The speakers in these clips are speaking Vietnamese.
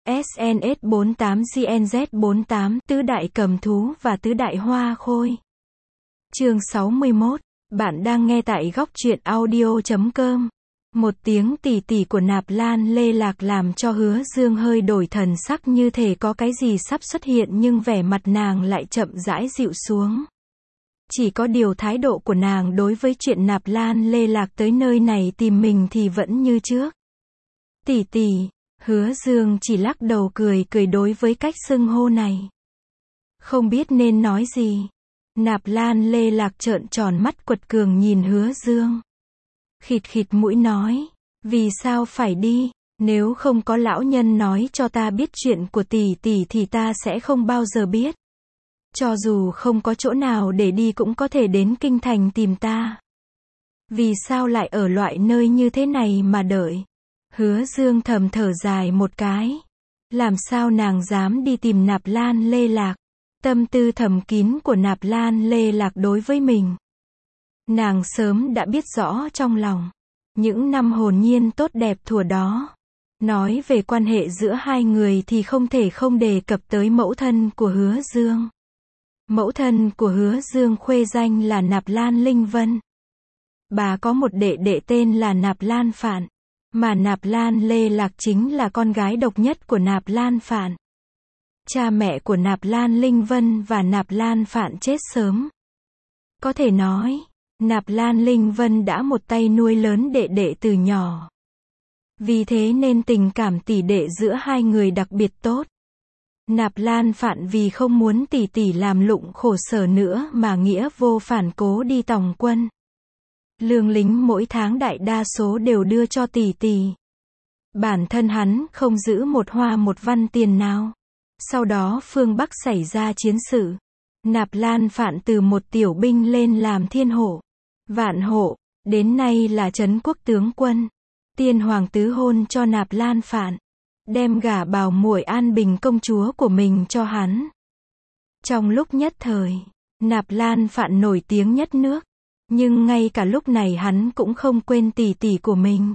SNS48 GNZ48 Tứ đại cầm thú và tứ đại hoa khôi. Chương 61. Bạn đang nghe tại góc truyện audio.com. Một tiếng tì tì của Nạp Lan Lê Lạc làm cho Hứa Dương hơi đổi thần sắc, như thể có cái gì sắp xuất hiện, nhưng vẻ mặt nàng lại chậm rãi dịu xuống. Chỉ có điều thái độ của nàng đối với chuyện Nạp Lan Lê Lạc tới nơi này tìm mình thì vẫn như trước. Tì tì. Hứa Dương chỉ lắc đầu cười cười đối với cách xưng hô này. Không biết nên nói gì. Nạp Lan Lê Lạc trợn tròn mắt quật cường nhìn Hứa Dương. Khịt khịt mũi nói, vì sao phải đi, nếu không có lão nhân nói cho ta biết chuyện của tỷ tỷ thì ta sẽ không bao giờ biết. Cho dù không có chỗ nào để đi cũng có thể đến kinh thành tìm ta. Vì sao lại ở loại nơi như thế này mà đợi? Hứa Dương thầm thở dài một cái. Làm sao nàng dám đi tìm Nạp Lan Lê Lạc? Tâm tư thầm kín của Nạp Lan Lê Lạc đối với mình, nàng sớm đã biết rõ trong lòng. Những năm hồn nhiên tốt đẹp thuở đó. Nói về quan hệ giữa hai người thì không thể không đề cập tới mẫu thân của Hứa Dương. Mẫu thân của Hứa Dương khuê danh là Nạp Lan Linh Vân. Bà có một đệ đệ tên là Nạp Lan Phạn, mà Nạp Lan Lê Lạc chính là con gái độc nhất của Nạp Lan Phạn. Cha mẹ của Nạp Lan Linh Vân và Nạp Lan Phạn chết sớm. Có thể nói, Nạp Lan Linh Vân đã một tay nuôi lớn đệ đệ từ nhỏ. Vì thế nên tình cảm tỷ đệ giữa hai người đặc biệt tốt. Nạp Lan Phạn vì không muốn tỷ tỷ làm lụng khổ sở nữa mà nghĩa vô phản cố đi tòng quân. Lương lính mỗi tháng đại đa số đều đưa cho tỷ tỷ. Bản thân hắn không giữ một hoa một văn tiền nào. Sau đó phương Bắc xảy ra chiến sự. Nạp Lan Phạn từ một tiểu binh lên làm thiên hộ, vạn hộ, đến nay là trấn quốc tướng quân. Tiên hoàng tứ hôn cho Nạp Lan Phạn, đem gả bào muội An Bình công chúa của mình cho hắn. Trong lúc nhất thời, Nạp Lan Phạn nổi tiếng nhất nước. Nhưng ngay cả lúc này hắn cũng không quên tỷ tỷ của mình.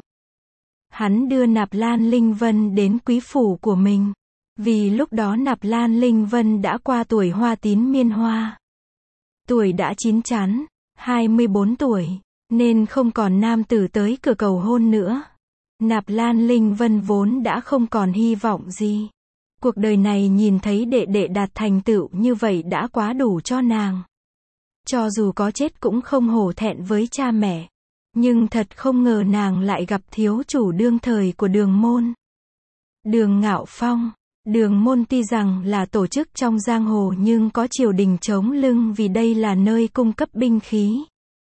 Hắn đưa Nạp Lan Linh Vân đến quý phủ của mình. Vì lúc đó Nạp Lan Linh Vân đã qua tuổi hoa tín miên hoa. Tuổi đã chín chắn, 24 tuổi, nên không còn nam tử tới cửa cầu hôn nữa. Nạp Lan Linh Vân vốn đã không còn hy vọng gì. Cuộc đời này nhìn thấy đệ đệ đạt thành tựu như vậy đã quá đủ cho nàng. Cho dù có chết cũng không hổ thẹn với cha mẹ. Nhưng thật không ngờ nàng lại gặp thiếu chủ đương thời của Đường Môn. Đường Ngạo Phong. Đường Môn tuy rằng là tổ chức trong giang hồ nhưng có triều đình chống lưng, vì đây là nơi cung cấp binh khí,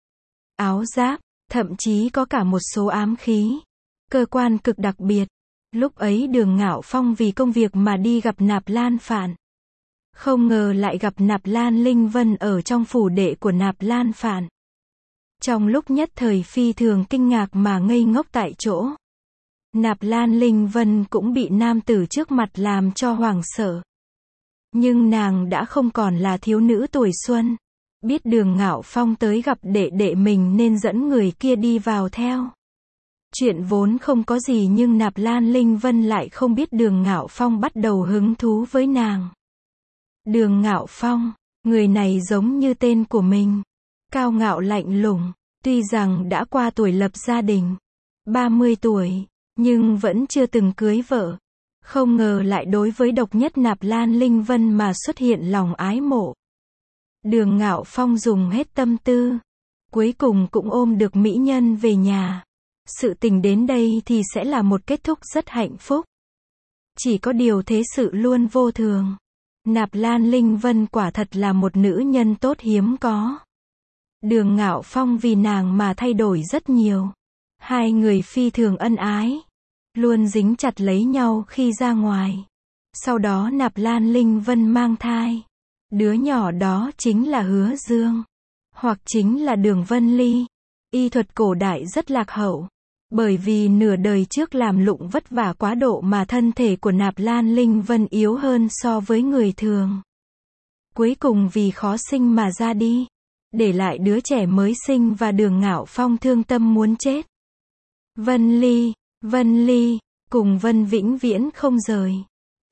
áo giáp, thậm chí có cả một số ám khí, cơ quan cực đặc biệt. Lúc ấy Đường Ngạo Phong vì công việc mà đi gặp Nạp Lan Phạn. Không ngờ lại gặp Nạp Lan Linh Vân ở trong phủ đệ của Nạp Lan Phạn. Trong lúc nhất thời phi thường kinh ngạc mà ngây ngốc tại chỗ. Nạp Lan Linh Vân cũng bị nam tử trước mặt làm cho hoảng sợ. Nhưng nàng đã không còn là thiếu nữ tuổi xuân. Biết Đường Ngạo Phong tới gặp đệ đệ mình nên dẫn người kia đi vào theo. Chuyện vốn không có gì nhưng Nạp Lan Linh Vân lại không biết Đường Ngạo Phong bắt đầu hứng thú với nàng. Đường Ngạo Phong, người này giống như tên của mình. Cao ngạo lạnh lùng, tuy rằng đã qua tuổi lập gia đình, 30 tuổi. Nhưng vẫn chưa từng cưới vợ. Không ngờ lại đối với độc nhất Nạp Lan Linh Vân mà xuất hiện lòng ái mộ. Đường Ngạo Phong dùng hết tâm tư. Cuối cùng cũng ôm được mỹ nhân về nhà. Sự tình đến đây thì sẽ là một kết thúc rất hạnh phúc. Chỉ có điều thế sự luôn vô thường. Nạp Lan Linh Vân quả thật là một nữ nhân tốt hiếm có. Đường Ngạo Phong vì nàng mà thay đổi rất nhiều. Hai người phi thường ân ái, luôn dính chặt lấy nhau khi ra ngoài. Sau đó Nạp Lan Linh Vân mang thai. Đứa nhỏ đó chính là Hứa Dương, hoặc chính là Đường Vân Ly. Y thuật cổ đại rất lạc hậu. Bởi vì nửa đời trước làm lụng vất vả quá độ mà thân thể của Nạp Lan Linh Vân yếu hơn so với người thường. Cuối cùng vì khó sinh mà ra đi, để lại đứa trẻ mới sinh và Đường Ngạo Phong thương tâm muốn chết. Vân Ly, cùng Vân vĩnh viễn không rời.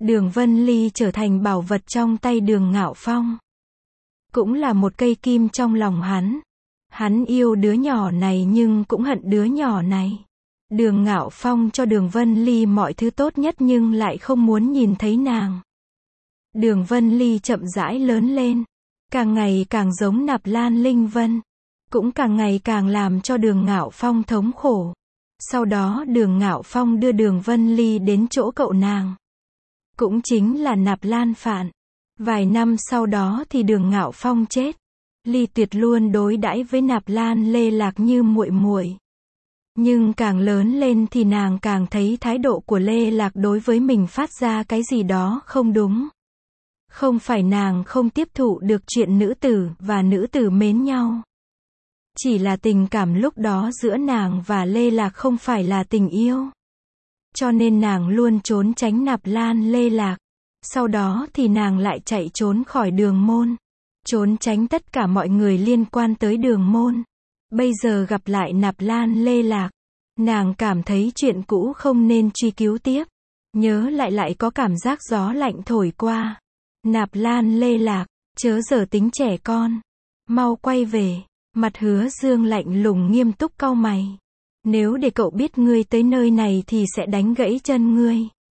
Đường Vân Ly trở thành bảo vật trong tay Đường Ngạo Phong. Cũng là một cây kim trong lòng hắn. Hắn yêu đứa nhỏ này nhưng cũng hận đứa nhỏ này. Đường Ngạo Phong cho Đường Vân Ly mọi thứ tốt nhất nhưng lại không muốn nhìn thấy nàng. Đường Vân Ly chậm rãi lớn lên. Càng ngày càng giống Nạp Lan Linh Vân. Cũng càng ngày càng làm cho Đường Ngạo Phong thống khổ. Sau đó Đường Ngạo Phong đưa Đường Vân Ly đến chỗ cậu nàng. Cũng chính là Nạp Lan Phạn. Vài năm sau đó thì Đường Ngạo Phong chết. Ly Tuyệt luôn đối đãi với Nạp Lan Lê Lạc như muội muội. Nhưng càng lớn lên thì nàng càng thấy thái độ của Lê Lạc đối với mình phát ra cái gì đó không đúng. Không phải nàng không tiếp thụ được chuyện nữ tử và nữ tử mến nhau. Chỉ là tình cảm lúc đó giữa nàng và Lê Lạc không phải là tình yêu. Cho nên nàng luôn trốn tránh Nạp Lan Lê Lạc. Sau đó thì nàng lại chạy trốn khỏi Đường môn. Trốn tránh tất cả mọi người liên quan tới Đường môn. Bây giờ gặp lại Nạp Lan Lê Lạc. Nàng cảm thấy chuyện cũ không nên truy cứu tiếp. Nhớ lại có cảm giác gió lạnh thổi qua. Nạp Lan Lê Lạc, chớ giờ tính trẻ con. Mau quay về. Mặt Hứa Dương lạnh lùng nghiêm túc cau mày. Nếu để cậu biết ngươi tới nơi này thì sẽ đánh gãy chân ngươi.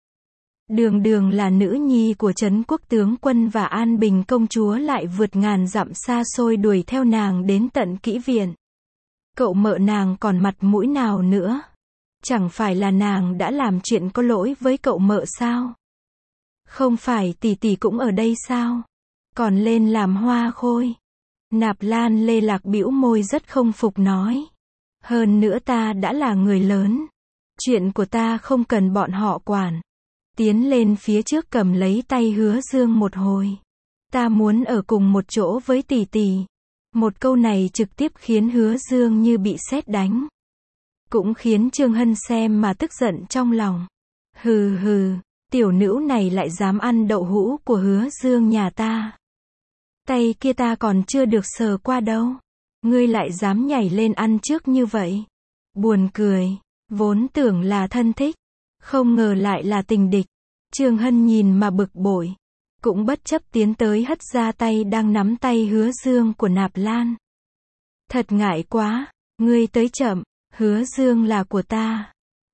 Đường là nữ nhi của Trấn Quốc tướng quân và An Bình công chúa lại vượt ngàn dặm xa xôi đuổi theo nàng đến tận Kỹ viện. Cậu mợ nàng còn mặt mũi nào nữa? Chẳng phải là nàng đã làm chuyện có lỗi với cậu mợ sao? Không phải tỷ tỷ cũng ở đây sao? Còn lên làm hoa khôi. Nạp Lan Lê Lạc bĩu môi rất không phục nói. Hơn nữa ta đã là người lớn. Chuyện của ta không cần bọn họ quản. Tiến lên phía trước cầm lấy tay Hứa Dương một hồi. Ta muốn ở cùng một chỗ với tỷ tỷ. Một câu này trực tiếp khiến Hứa Dương như bị sét đánh. Cũng khiến Trương Hân xem mà tức giận trong lòng. Hừ hừ, tiểu nữ này lại dám ăn đậu hũ của Hứa Dương nhà ta. Tay kia ta còn chưa được sờ qua đâu. Ngươi lại dám nhảy lên ăn trước như vậy. Buồn cười, vốn tưởng là thân thích. Không ngờ lại là tình địch. Trương Hân nhìn mà bực bội. Cũng bất chấp tiến tới hất ra tay đang nắm tay Hứa Dương của Nạp Lan. Thật ngại quá, ngươi tới chậm, Hứa Dương là của ta.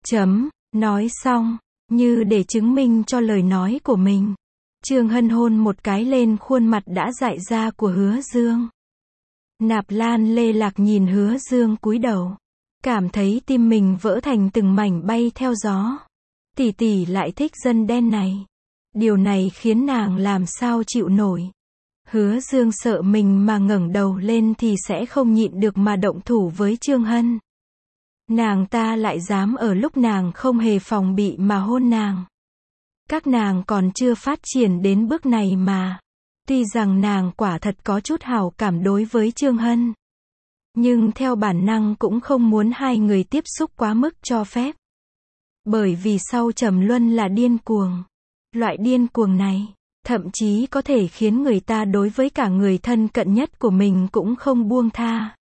Nói xong, như để chứng minh cho lời nói của mình. Trương Hân hôn một cái lên khuôn mặt đã dại ra của Hứa Dương. Nạp Lan Lê Lạc nhìn Hứa Dương cúi đầu. Cảm thấy tim mình vỡ thành từng mảnh bay theo gió. Tỷ tỷ lại thích dân đen này. Điều này khiến nàng làm sao chịu nổi. Hứa Dương sợ mình mà ngẩng đầu lên thì sẽ không nhịn được mà động thủ với Trương Hân. Nàng ta lại dám ở lúc nàng không hề phòng bị mà hôn nàng. Các nàng còn chưa phát triển đến bước này mà. Tuy rằng nàng quả thật có chút hảo cảm đối với Trương Hân. Nhưng theo bản năng cũng không muốn hai người tiếp xúc quá mức cho phép. Bởi vì sau trầm luân là điên cuồng. Loại điên cuồng này, thậm chí có thể khiến người ta đối với cả người thân cận nhất của mình cũng không buông tha.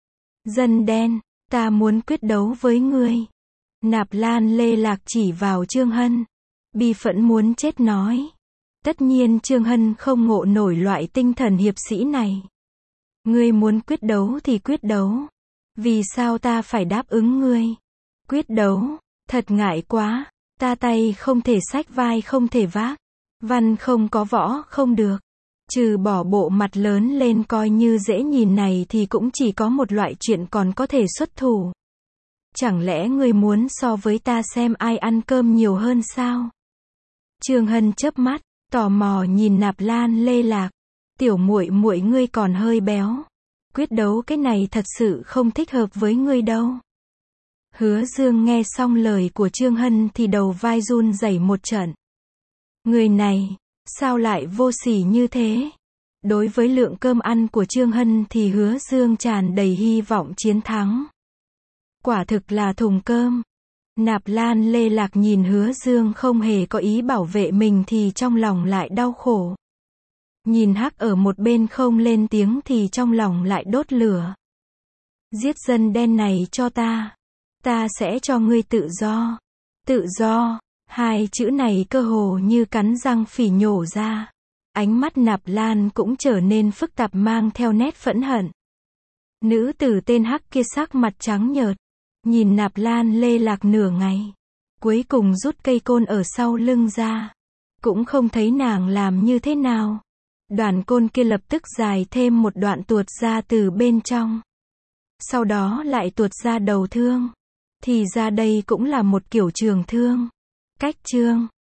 Dân đen, ta muốn quyết đấu với ngươi. Nạp Lan Lê Lạc chỉ vào Trương Hân. Bi phẫn muốn chết nói. Tất nhiên Trương Hân không ngộ nổi loại tinh thần hiệp sĩ này. Ngươi muốn quyết đấu thì quyết đấu. Vì sao ta phải đáp ứng ngươi? Quyết đấu, thật ngại quá. Ta tay không thể xách vai không thể vác. Văn không có võ không được. Trừ bỏ bộ mặt lớn lên coi như dễ nhìn này thì cũng chỉ có một loại chuyện còn có thể xuất thủ. Chẳng lẽ ngươi muốn so với ta xem ai ăn cơm nhiều hơn sao? Trương Hân chớp mắt, tò mò nhìn Nạp Lan Lê Lạc. Tiểu muội muội ngươi còn hơi béo. Quyết đấu cái này thật sự không thích hợp với ngươi đâu. Hứa Dương nghe xong lời của Trương Hân thì đầu vai run rẩy một trận. Người này, sao lại vô sỉ như thế? Đối với lượng cơm ăn của Trương Hân thì Hứa Dương tràn đầy hy vọng chiến thắng. Quả thực là thùng cơm. Nạp Lan Lê Lạc nhìn Hứa Dương không hề có ý bảo vệ mình thì trong lòng lại đau khổ. Nhìn Hắc ở một bên không lên tiếng thì trong lòng lại đốt lửa. Giết dân đen này cho ta. Ta sẽ cho ngươi tự do. Tự do. Hai chữ này cơ hồ như cắn răng phỉ nhổ ra. Ánh mắt Nạp Lan cũng trở nên phức tạp mang theo nét phẫn hận. Nữ tử tên Hắc kia sắc mặt trắng nhợt, nhìn Nạp Lan lê lạc nửa ngày. Cuối cùng rút cây côn ở sau lưng ra. Cũng không thấy nàng làm như thế nào. Đoàn côn kia lập tức dài thêm một đoạn tuột ra từ bên trong. Sau đó lại tuột ra đầu thương. Thì ra đây cũng là một kiểu trường thương. Cách chương